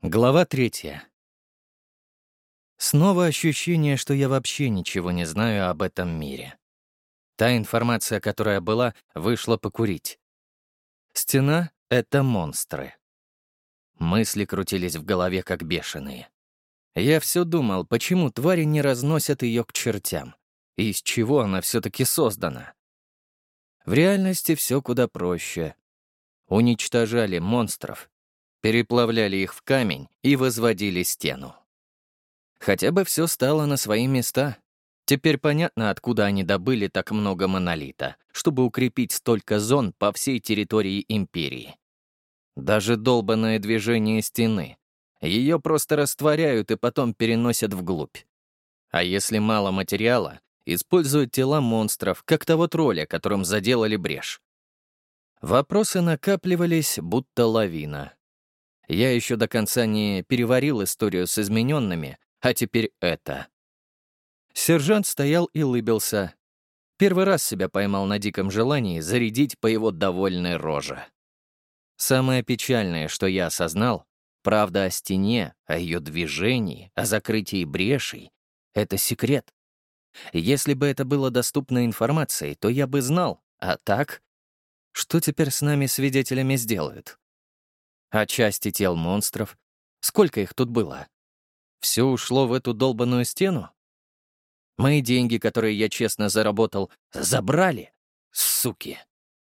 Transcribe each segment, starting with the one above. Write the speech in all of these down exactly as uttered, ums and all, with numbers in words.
Глава третья. Снова ощущение, что я вообще ничего не знаю об этом мире. Та информация, которая была, вышла покурить. Стена — это монстры. Мысли крутились в голове как бешеные. Я все думал, почему твари не разносят ее к чертям, и из чего она все-таки создана. В реальности все куда проще. Уничтожали монстров, переплавляли их в камень и возводили стену. Хотя бы все стало на свои места. Теперь понятно, откуда они добыли так много монолита, чтобы укрепить столько зон по всей территории Империи. Даже долбанное движение стены. Ее просто растворяют и потом переносят вглубь. А если мало материала, используют тела монстров, как того тролля, которым заделали брешь. Вопросы накапливались, будто лавина. Я еще до конца не переварил историю с измененными, а теперь это. Сержант стоял и улыбился. Первый раз себя поймал на диком желании зарядить по его довольной роже. Самое печальное, что я осознал, правда о стене, о ее движении, о закрытии брешей — это секрет. Если бы это было доступной информацией, то я бы знал, а так? Что теперь с нами свидетелями сделают? А части тел монстров? Сколько их тут было? Все ушло в эту долбаную стену? Мои деньги, которые я честно заработал, забрали? Суки!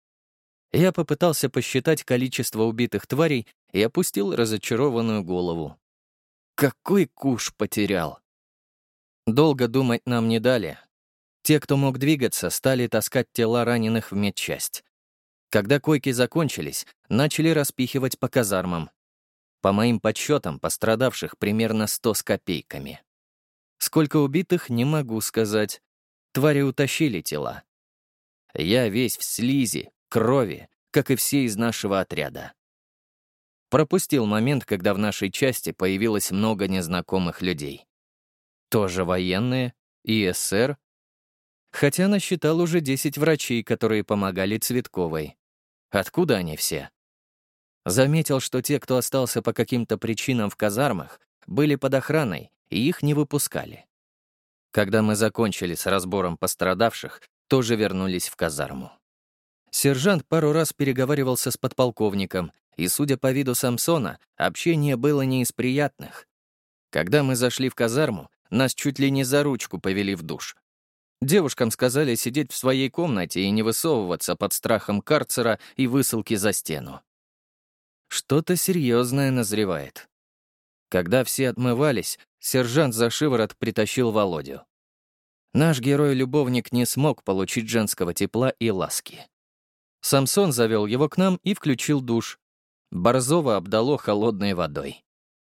Я попытался посчитать количество убитых тварей и опустил разочарованную голову. Какой куш потерял! Долго думать нам не дали. Те, кто мог двигаться, стали таскать тела раненых в медчасть. Когда койки закончились, начали распихивать по казармам. По моим подсчетам, пострадавших примерно сто с копейками. Сколько убитых, не могу сказать. Твари утащили тела. Я весь в слизи, крови, как и все из нашего отряда. Пропустил момент, когда в нашей части появилось много незнакомых людей. Тоже военные, и СССР. Хотя насчитал уже десять врачей, которые помогали Цветковой. Откуда они все? Заметил, что те, кто остался по каким-то причинам в казармах, были под охраной, и их не выпускали. Когда мы закончили с разбором пострадавших, тоже вернулись в казарму. Сержант пару раз переговаривался с подполковником, и, судя по виду Самсона, общение было не из приятных. Когда мы зашли в казарму, нас чуть ли не за ручку повели в душ. Девушкам сказали сидеть в своей комнате и не высовываться под страхом карцера и высылки за стену. Что-то серьезное назревает. Когда все отмывались, сержант за шиворот притащил Володю. Наш герой-любовник не смог получить женского тепла и ласки. Самсон завел его к нам и включил душ. Борзова обдало холодной водой.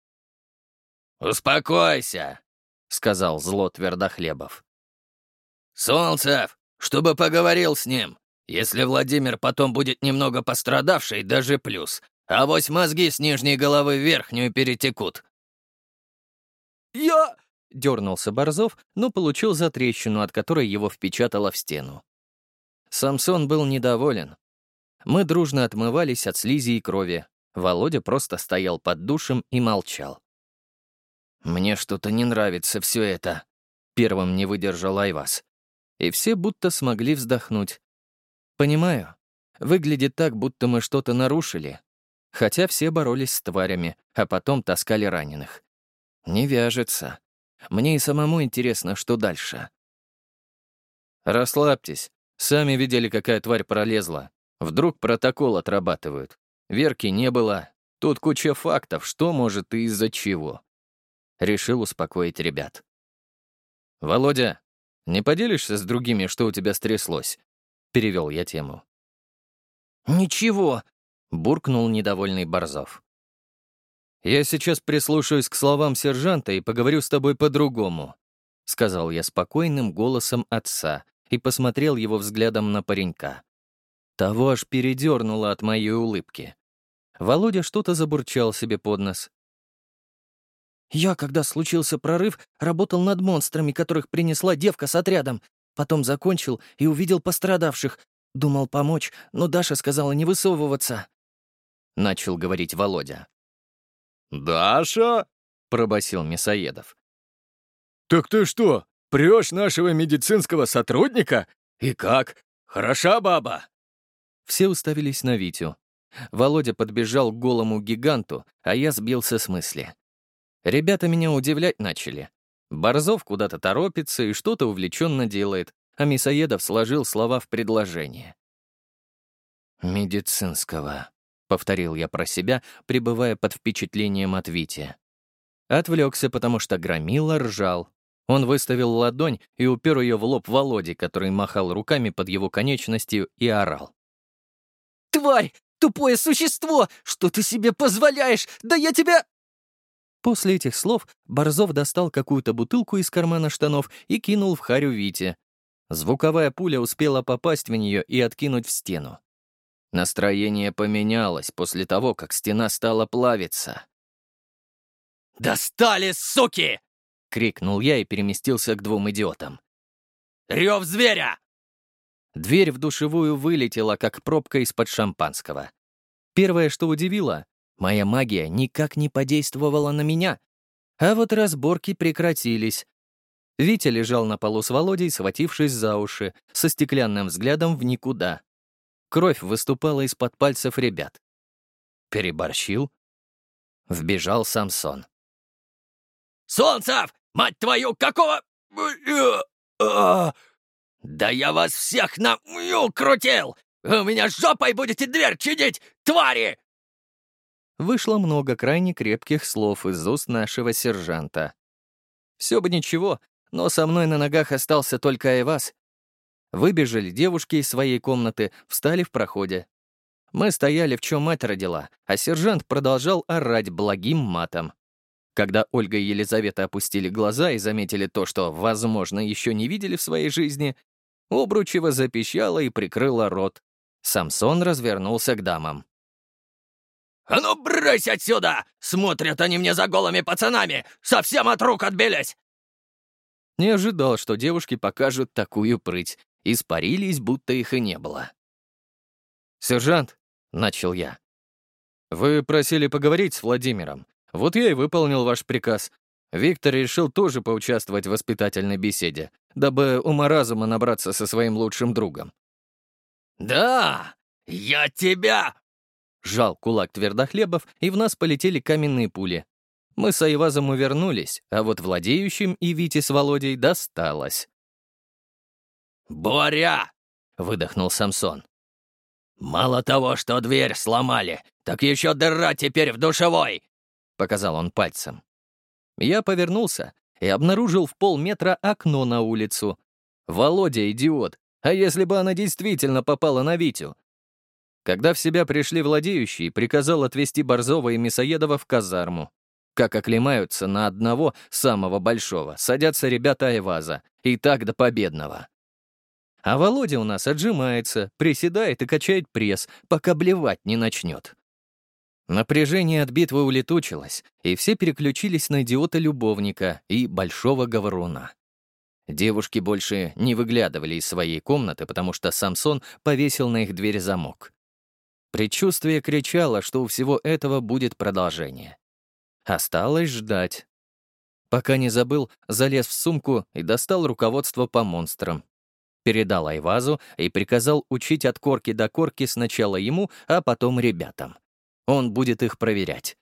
«Успокойся», — сказал зло Твердохлебов. «Солнцев, чтобы поговорил с ним. Если Владимир потом будет немного пострадавший, даже плюс. Авось мозги с нижней головы в верхнюю перетекут». «Я...» — дернулся Борзов, но получил затрещину, от которой его впечатало в стену. Самсон был недоволен. Мы дружно отмывались от слизи и крови. Володя просто стоял под душем и молчал. «Мне что-то не нравится все это», — первым не выдержал Айваз. И все будто смогли вздохнуть. Понимаю, выглядит так, будто мы что-то нарушили. Хотя все боролись с тварями, а потом таскали раненых. Не вяжется. Мне и самому интересно, что дальше. Расслабьтесь. Сами видели, какая тварь пролезла. Вдруг протокол отрабатывают. Верки не было. Тут куча фактов, что может и из-за чего. Решил успокоить ребят. «Володя, не поделишься с другими, что у тебя стряслось?» Перевел я тему. «Ничего», — буркнул недовольный Борзов. «Я сейчас прислушаюсь к словам сержанта и поговорю с тобой по-другому», — сказал я спокойным голосом отца и посмотрел его взглядом на паренька. Того аж передернуло от моей улыбки. Володя что-то забурчал себе под нос. «Я, когда случился прорыв, работал над монстрами, которых принесла девка с отрядом. Потом закончил и увидел пострадавших. Думал помочь, но Даша сказала не высовываться», — начал говорить Володя. «Даша?» — пробасил Мясоедов. «Так ты что, прешь нашего медицинского сотрудника? И как? Хороша баба?» Все уставились на Витю. Володя подбежал к голому гиганту, а я сбился с мысли. Ребята меня удивлять начали. Борзов куда-то торопится и что-то увлеченно делает, а Мясоедов сложил слова в предложение. «Медицинского», — повторил я про себя, пребывая под впечатлением от Вити. Отвлекся, потому что Громила ржал. Он выставил ладонь и упер ее в лоб Володе, который махал руками под его конечностью и орал. «Тварь! Тупое существо! Что ты себе позволяешь? Да я тебя...» После этих слов Борзов достал какую-то бутылку из кармана штанов и кинул в харю Вите. Звуковая пуля успела попасть в нее и откинуть в стену. Настроение поменялось после того, как стена стала плавиться. «Достали, суки!» — Крикнул я и переместился к двум идиотам. «Рев зверя!» Дверь в душевую вылетела, как пробка из-под шампанского. Первое, что удивило, моя магия никак не подействовала на меня. А вот разборки прекратились. Витя лежал на полу с Володей, схватившись за уши, со стеклянным взглядом в никуда. Кровь выступала из-под пальцев ребят. Переборщил. Вбежал Самсон. «Солнцев! Мать твою, какого... Да я вас всех на... крутил! Вы у меня жопой будете дверь чинить, твари!» Вышло много крайне крепких слов из уст нашего сержанта. Все бы ничего, но со мной на ногах остался только Айваз. Выбежали девушки из своей комнаты, встали в проходе. Мы стояли, в чем мать родила, а сержант продолжал орать благим матом. Когда Ольга и Елизавета опустили глаза и заметили то, что, возможно, еще не видели в своей жизни, Обручева запищала и прикрыла рот. Самсон развернулся к дамам. «А ну, брысь отсюда! Смотрят они мне за голыми пацанами! Совсем от рук отбились!» Не ожидал, что девушки покажут такую прыть. Испарились, будто их и не было. «Сержант», — начал я, — «вы просили поговорить с Владимиром. Вот я и выполнил ваш приказ. Виктор решил тоже поучаствовать в воспитательной беседе, дабы ума-разума набраться со своим лучшим другом». «Да, я тебя...» Жал кулак Твердохлебов, и в нас полетели каменные пули. Мы с Айвазом увернулись, а вот владеющим и Вите с Володей досталось. «Боря!» — выдохнул Самсон. «Мало того, что дверь сломали, так еще дыра теперь в душевой!» — показал он пальцем. Я повернулся и обнаружил в полметра окно на улицу. Володя — идиот, а если бы она действительно попала на Витю? Когда в себя пришли владеющие, приказал отвезти Борзова и Мясоедова в казарму. Как оклемаются на одного, самого большого, садятся ребята Айваза, и так до победного. А Володя у нас отжимается, приседает и качает пресс, пока блевать не начнет. Напряжение от битвы улетучилось, и все переключились на идиота-любовника и большого говоруна. Девушки больше не выглядывали из своей комнаты, потому что Самсон повесил на их дверь замок. Предчувствие кричало, что у всего этого будет продолжение. Осталось ждать. Пока не забыл, залез в сумку и достал руководство по монстрам. Передал Айвазу и приказал учить от корки до корки сначала ему, а потом ребятам. Он будет их проверять.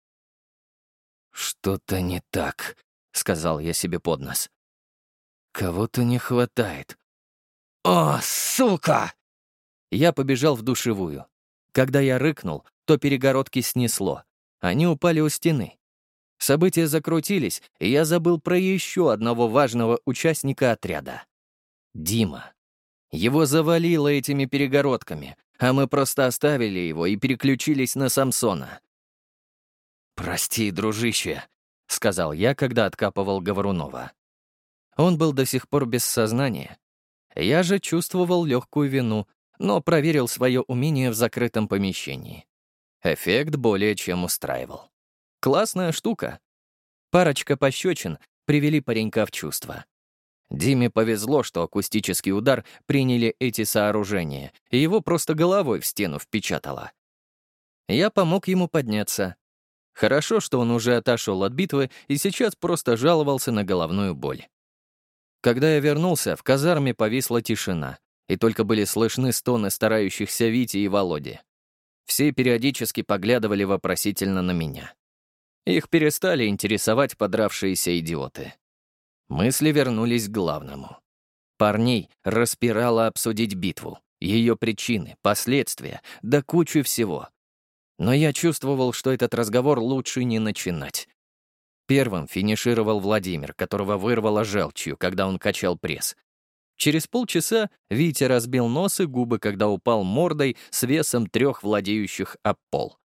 «Что-то не так», — сказал я себе под нос. «Кого-то не хватает». «О, сука!» Я побежал в душевую. Когда я рыкнул, то перегородки снесло. Они упали у стены. События закрутились, и я забыл про еще одного важного участника отряда. Дима. Его завалило этими перегородками, а мы просто оставили его и переключились на Самсона. «Прости, дружище», — сказал я, когда откапывал Говорунова. Он был до сих пор без сознания. Я же чувствовал легкую вину, но проверил свое умение в закрытом помещении. Эффект более чем устраивал. Классная штука. Парочка пощечин привели паренька в чувство. Диме повезло, что акустический удар приняли эти сооружения, и его просто головой в стену впечатало. Я помог ему подняться. Хорошо, что он уже отошел от битвы и сейчас просто жаловался на головную боль. Когда я вернулся, в казарме повисла тишина, и только были слышны стоны старающихся Вити и Володи. Все периодически поглядывали вопросительно на меня. Их перестали интересовать подравшиеся идиоты. Мысли вернулись к главному. Парней распирало обсудить битву, ее причины, последствия, да кучу всего. Но я чувствовал, что этот разговор лучше не начинать. Первым финишировал Владимир, которого вырвало желчью, когда он качал пресс. Через полчаса Витя разбил нос и губы, когда упал мордой с весом трех владеющих об пол.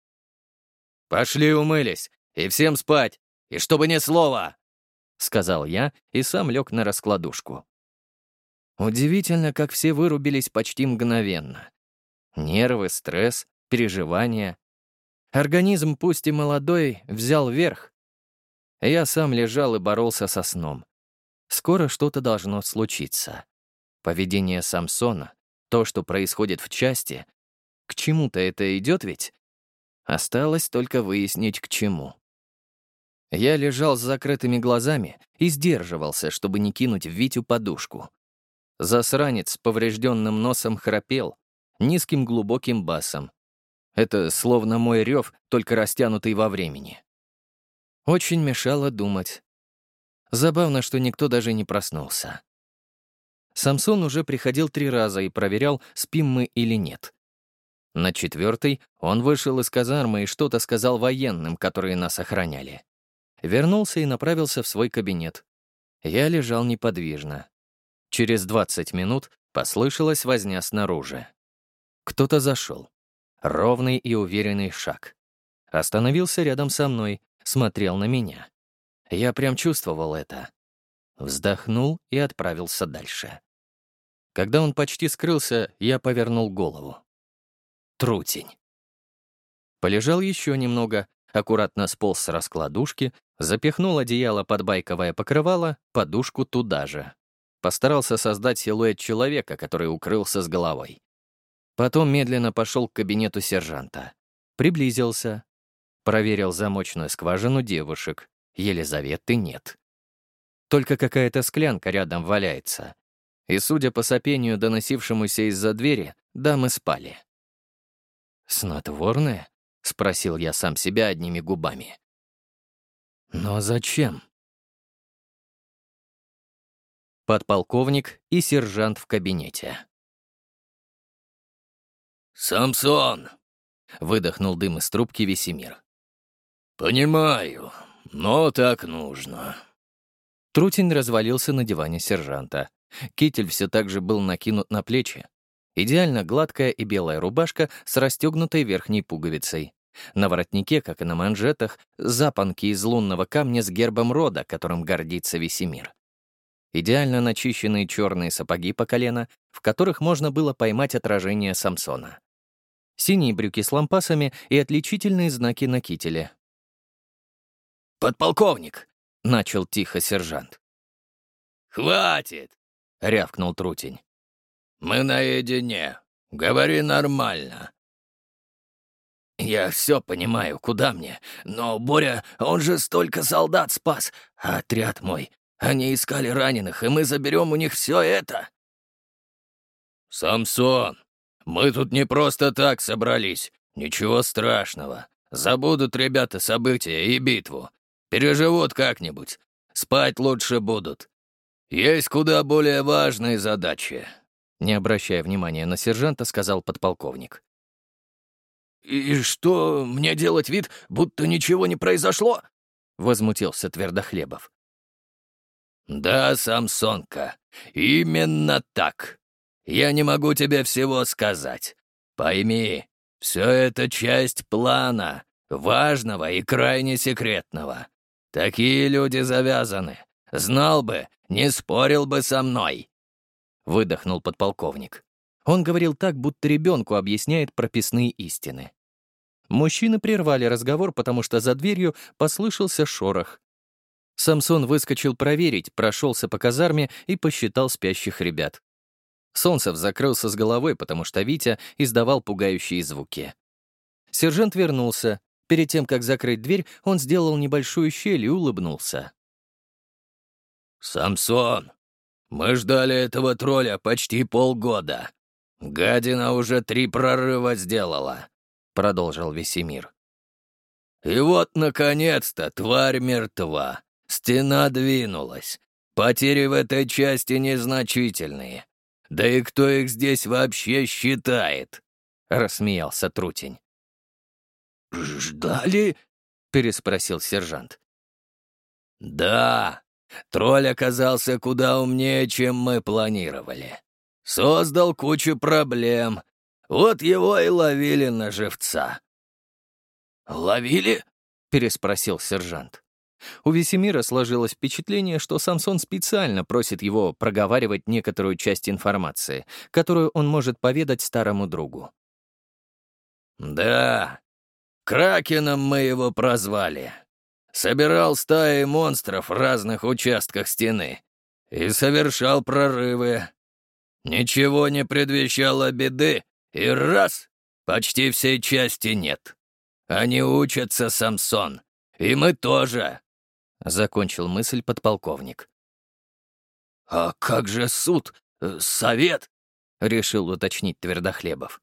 «Пошли умылись, и всем спать, и чтобы ни слова!» — сказал я и сам лег на раскладушку. Удивительно, как все вырубились почти мгновенно. Нервы, стресс, переживания. Организм, пусть и молодой, взял верх. Я сам лежал и боролся со сном. Скоро что-то должно случиться. Поведение Самсона, то, что происходит в части, к чему-то это идет ведь? Осталось только выяснить, к чему. Я лежал с закрытыми глазами и сдерживался, чтобы не кинуть в Витю подушку. Засранец с поврежденным носом храпел, низким глубоким басом. Это словно мой рев, только растянутый во времени. Очень мешало думать. Забавно, что никто даже не проснулся. Самсон уже приходил три раза и проверял, спим мы или нет. На четвертый он вышел из казармы и что-то сказал военным, которые нас охраняли. Вернулся и направился в свой кабинет. Я лежал неподвижно. Через двадцать минут послышалась возня снаружи. Кто-то зашел. Ровный и уверенный шаг. Остановился рядом со мной, смотрел на меня. Я прям чувствовал это. Вздохнул и отправился дальше. Когда он почти скрылся, я повернул голову. Трутень. Полежал еще немного, аккуратно сполз с раскладушки, запихнул одеяло под байковое покрывало, подушку туда же. Постарался создать силуэт человека, который укрылся с головой. Потом медленно пошел к кабинету сержанта. Приблизился. Проверил замочную скважину девушек. Елизаветы нет. Только какая-то склянка рядом валяется. И, судя по сопению, доносившемуся из-за двери, дамы спали. «Снотворное?» — спросил я сам себя одними губами. «Но зачем?» Подполковник и сержант в кабинете. «Самсон!» — выдохнул дым из трубки Весемир. «Понимаю, но так нужно». Трутень развалился на диване сержанта. Китель все так же был накинут на плечи. Идеально гладкая и белая рубашка с расстегнутой верхней пуговицей. На воротнике, как и на манжетах, запонки из лунного камня с гербом рода, которым гордится Весемир. Идеально начищенные черные сапоги по колено, в которых можно было поймать отражение Самсона. Синие брюки с лампасами и отличительные знаки на кителе. «Подполковник!» — начал тихо сержант. «Хватит!» — рявкнул Трутень. «Мы наедине. Говори нормально». «Я все понимаю, куда мне, но Боря, он же столько солдат спас, а отряд мой, они искали раненых, и мы заберем у них все это». «Самсон, мы тут не просто так собрались. Ничего страшного. Забудут ребята события и битву. Переживут как-нибудь. Спать лучше будут. Есть куда более важные задачи». Не обращая внимания на сержанта, сказал подполковник. «И что, мне делать вид, будто ничего не произошло?» — возмутился Твердохлебов. «Да, Самсонка, именно так. Я не могу тебе всего сказать. Пойми, все это часть плана, важного и крайне секретного. Такие люди завязаны. Знал бы, не спорил бы со мной». Выдохнул подполковник. Он говорил так, будто ребенку объясняет прописные истины. Мужчины прервали разговор, потому что за дверью послышался шорох. Самсон выскочил проверить, прошелся по казарме и посчитал спящих ребят. Солнцев закрылся с головой, потому что Витя издавал пугающие звуки. Сержант вернулся, Перед тем, как закрыть дверь, он сделал небольшую щель и улыбнулся. «Самсон, мы ждали этого тролля почти полгода. Гадина уже три прорыва сделала», — продолжил Весемир. «И вот, наконец-то, тварь мертва. Стена двинулась. Потери в этой части незначительные. Да и кто их здесь вообще считает?» — рассмеялся Трутень. «Ждали?» — переспросил сержант. «Да, тролль оказался куда умнее, чем мы планировали. Создал кучу проблем. Вот его и ловили на живца». «Ловили?» — переспросил сержант. У Весемира сложилось впечатление, что Самсон специально просит его проговаривать некоторую часть информации, которую он может поведать старому другу. «Да, Кракеном мы его прозвали. Собирал стаи монстров в разных участках стены и совершал прорывы. Ничего не предвещало беды, и раз — почти всей части нет. Они учатся, Самсон, и мы тоже», — закончил мысль подполковник. «А как же суд? Совет?» — решил уточнить Твердохлебов.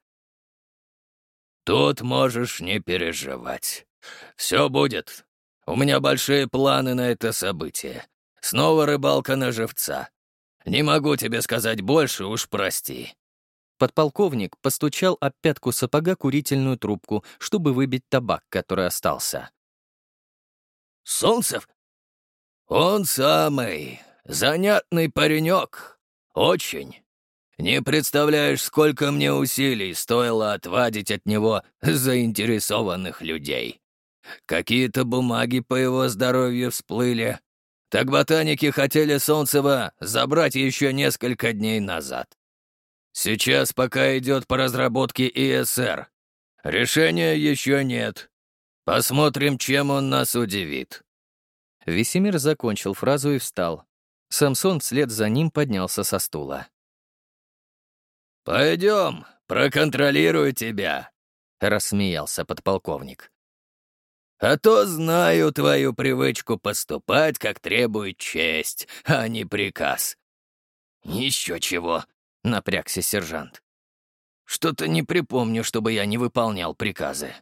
«Тут можешь не переживать. Все будет. У меня большие планы на это событие. Снова рыбалка на живца. Не могу тебе сказать больше, уж прости». Подполковник постучал об пятку сапога курительную трубку, чтобы выбить табак, который остался. «Солнцев?» «Он самый. Занятный паренек. Очень. Не представляешь, сколько мне усилий стоило отвадить от него заинтересованных людей. Какие-то бумаги по его здоровью всплыли. Так ботаники хотели Солнцева забрать еще несколько дней назад. Сейчас пока идет по разработке И С Р. Решения еще нет. Посмотрим, чем он нас удивит». Весемир закончил фразу и встал. Самсон вслед за ним поднялся со стула. «Пойдем, проконтролирую тебя», — рассмеялся подполковник. «А то знаю твою привычку поступать, как требует честь, а не приказ». «Еще чего», — напрягся сержант. «Что-то не припомню, чтобы я не выполнял приказы».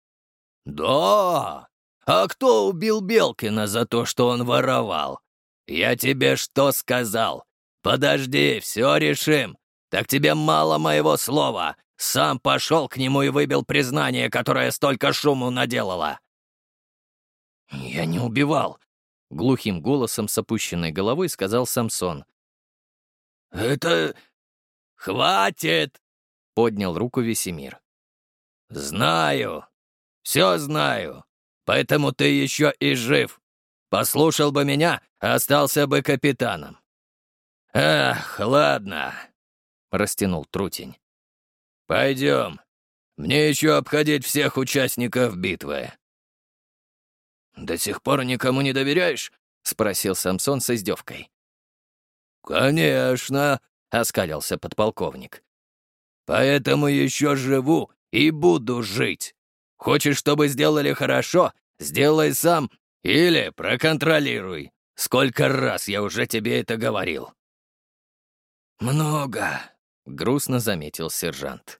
«Да? А кто убил Белкина за то, что он воровал? Я тебе что сказал? Подожди, все решим. Так тебе мало моего слова. Сам пошел к нему и выбил признание, которое столько шуму наделало». «Я не убивал», — глухим голосом с опущенной головой сказал Самсон. «Это...» «Хватит!» — поднял руку Весемир. «Знаю. Все знаю. Поэтому ты еще и жив. Послушал бы меня, остался бы капитаном». «Эх, ладно», — растянул Трутень. «Пойдем. Мне еще обходить всех участников битвы». «До сих пор никому не доверяешь?» — спросил Самсон с издевкой. «Конечно», — оскалился подполковник. «Поэтому еще живу и буду жить. Хочешь, чтобы сделали хорошо, сделай сам или проконтролируй. Сколько раз я уже тебе это говорил». «Много», — грустно заметил сержант.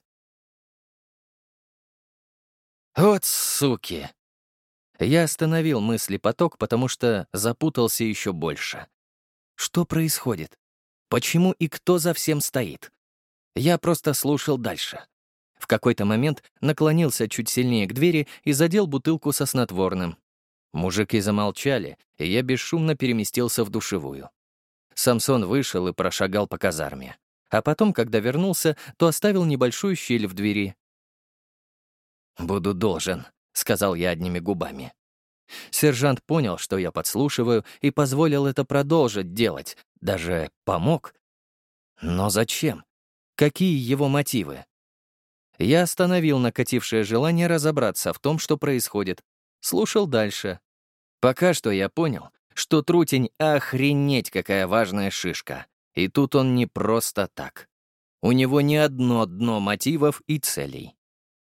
«Вот суки!» Я остановил мыслепоток, потому что запутался еще больше. Что происходит? Почему и кто за всем стоит? Я просто слушал дальше. В какой-то момент наклонился чуть сильнее к двери и задел бутылку со снотворным. Мужики замолчали, и я бесшумно переместился в душевую. Самсон вышел и прошагал по казарме. А потом, когда вернулся, то оставил небольшую щель в двери. «Буду должен», — сказал я одними губами. Сержант понял, что я подслушиваю, и позволил это продолжить делать, даже помог. Но зачем? Какие его мотивы? Я остановил накатившее желание разобраться в том, что происходит. Слушал дальше. Пока что я понял, что Трутень охренеть какая важная шишка. И тут он не просто так. У него не одно дно мотивов и целей.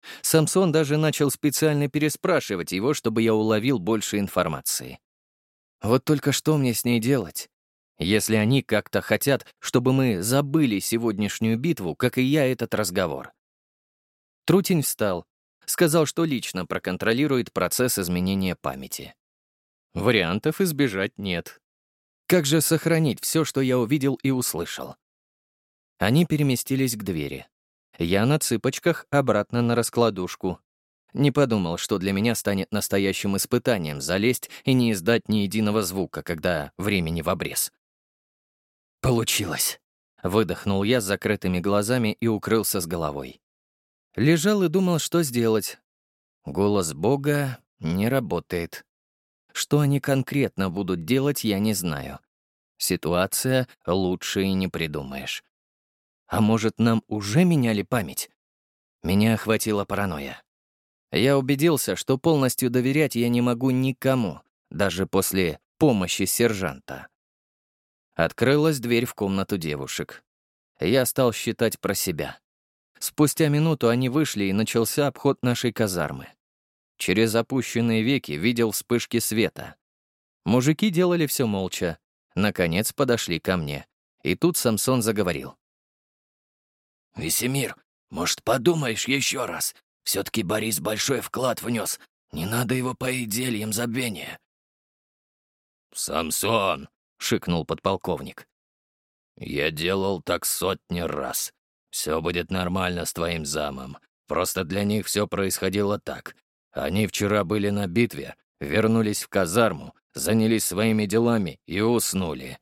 Самсон даже начал специально переспрашивать его, чтобы я уловил больше информации. Вот только что мне с ней делать? Если они как-то хотят, чтобы мы забыли сегодняшнюю битву, как и я этот разговор. Трутень встал, сказал, что лично проконтролирует процесс изменения памяти. Вариантов избежать нет. Как же сохранить все, что я увидел и услышал? Они переместились к двери. Я на цыпочках обратно на раскладушку. Не подумал, что для меня станет настоящим испытанием залезть и не издать ни единого звука, когда времени в обрез. «Получилось!» — выдохнул я с закрытыми глазами и укрылся с головой. Лежал и думал, что сделать. Голос Бога не работает. Что они конкретно будут делать, я не знаю. Ситуация лучше и не придумаешь. А может, нам уже меняли память? Меня охватила паранойя. Я убедился, что полностью доверять я не могу никому, даже после помощи сержанта. Открылась дверь в комнату девушек. Я стал считать про себя. Спустя минуту они вышли, и начался обход нашей казармы. Через опущенные веки видел вспышки света. Мужики делали все молча. Наконец подошли ко мне. И тут Самсон заговорил. «Весемир, может, подумаешь еще раз? Все-таки Борис большой вклад внес. Не надо его поить зельем забвения». «Самсон!» — шикнул подполковник. «Я делал так сотни раз. Все будет нормально с твоим замом. Просто для них все происходило так. Они вчера были на битве, вернулись в казарму, занялись своими делами и уснули».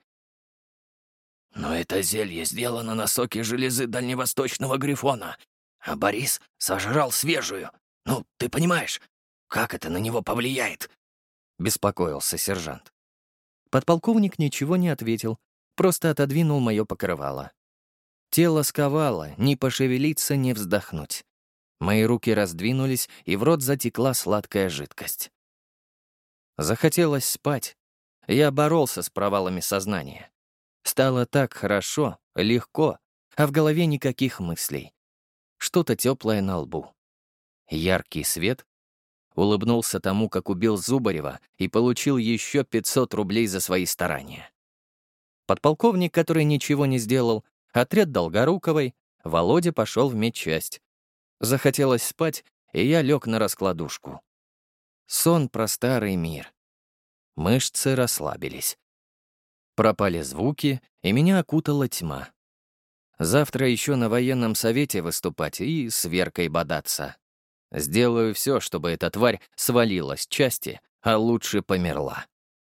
«Но это зелье сделано на соке железы дальневосточного грифона, а Борис сожрал свежую. Ну, ты понимаешь, как это на него повлияет?» — беспокоился сержант. Подполковник ничего не ответил, просто отодвинул мое покрывало. Тело сковало, ни пошевелиться, ни вздохнуть. Мои руки раздвинулись, и в рот затекла сладкая жидкость. Захотелось спать. Я боролся с провалами сознания. Стало так хорошо, легко, а в голове никаких мыслей. Что-то теплое на лбу. Яркий свет. Улыбнулся тому, как убил Зубарева, и получил еще пятьсот рублей за свои старания. Подполковник, который ничего не сделал, отряд Долгоруковой, Володя пошел в медчасть. Захотелось спать, и я лег на раскладушку. Сон про старый мир. Мышцы расслабились. Пропали звуки, и меня окутала тьма. Завтра еще на военном совете выступать и с Веркой бодаться. Сделаю все, чтобы эта тварь свалилась с части, а лучше померла.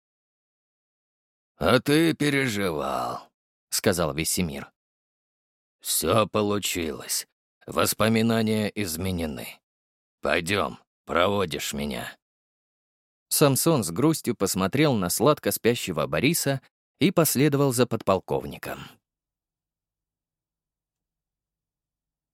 «А ты переживал», — сказал Весемир. «Все получилось. Воспоминания изменены. Пойдем, проводишь меня». Самсон с грустью посмотрел на сладко спящего Бориса и последовал за подполковником.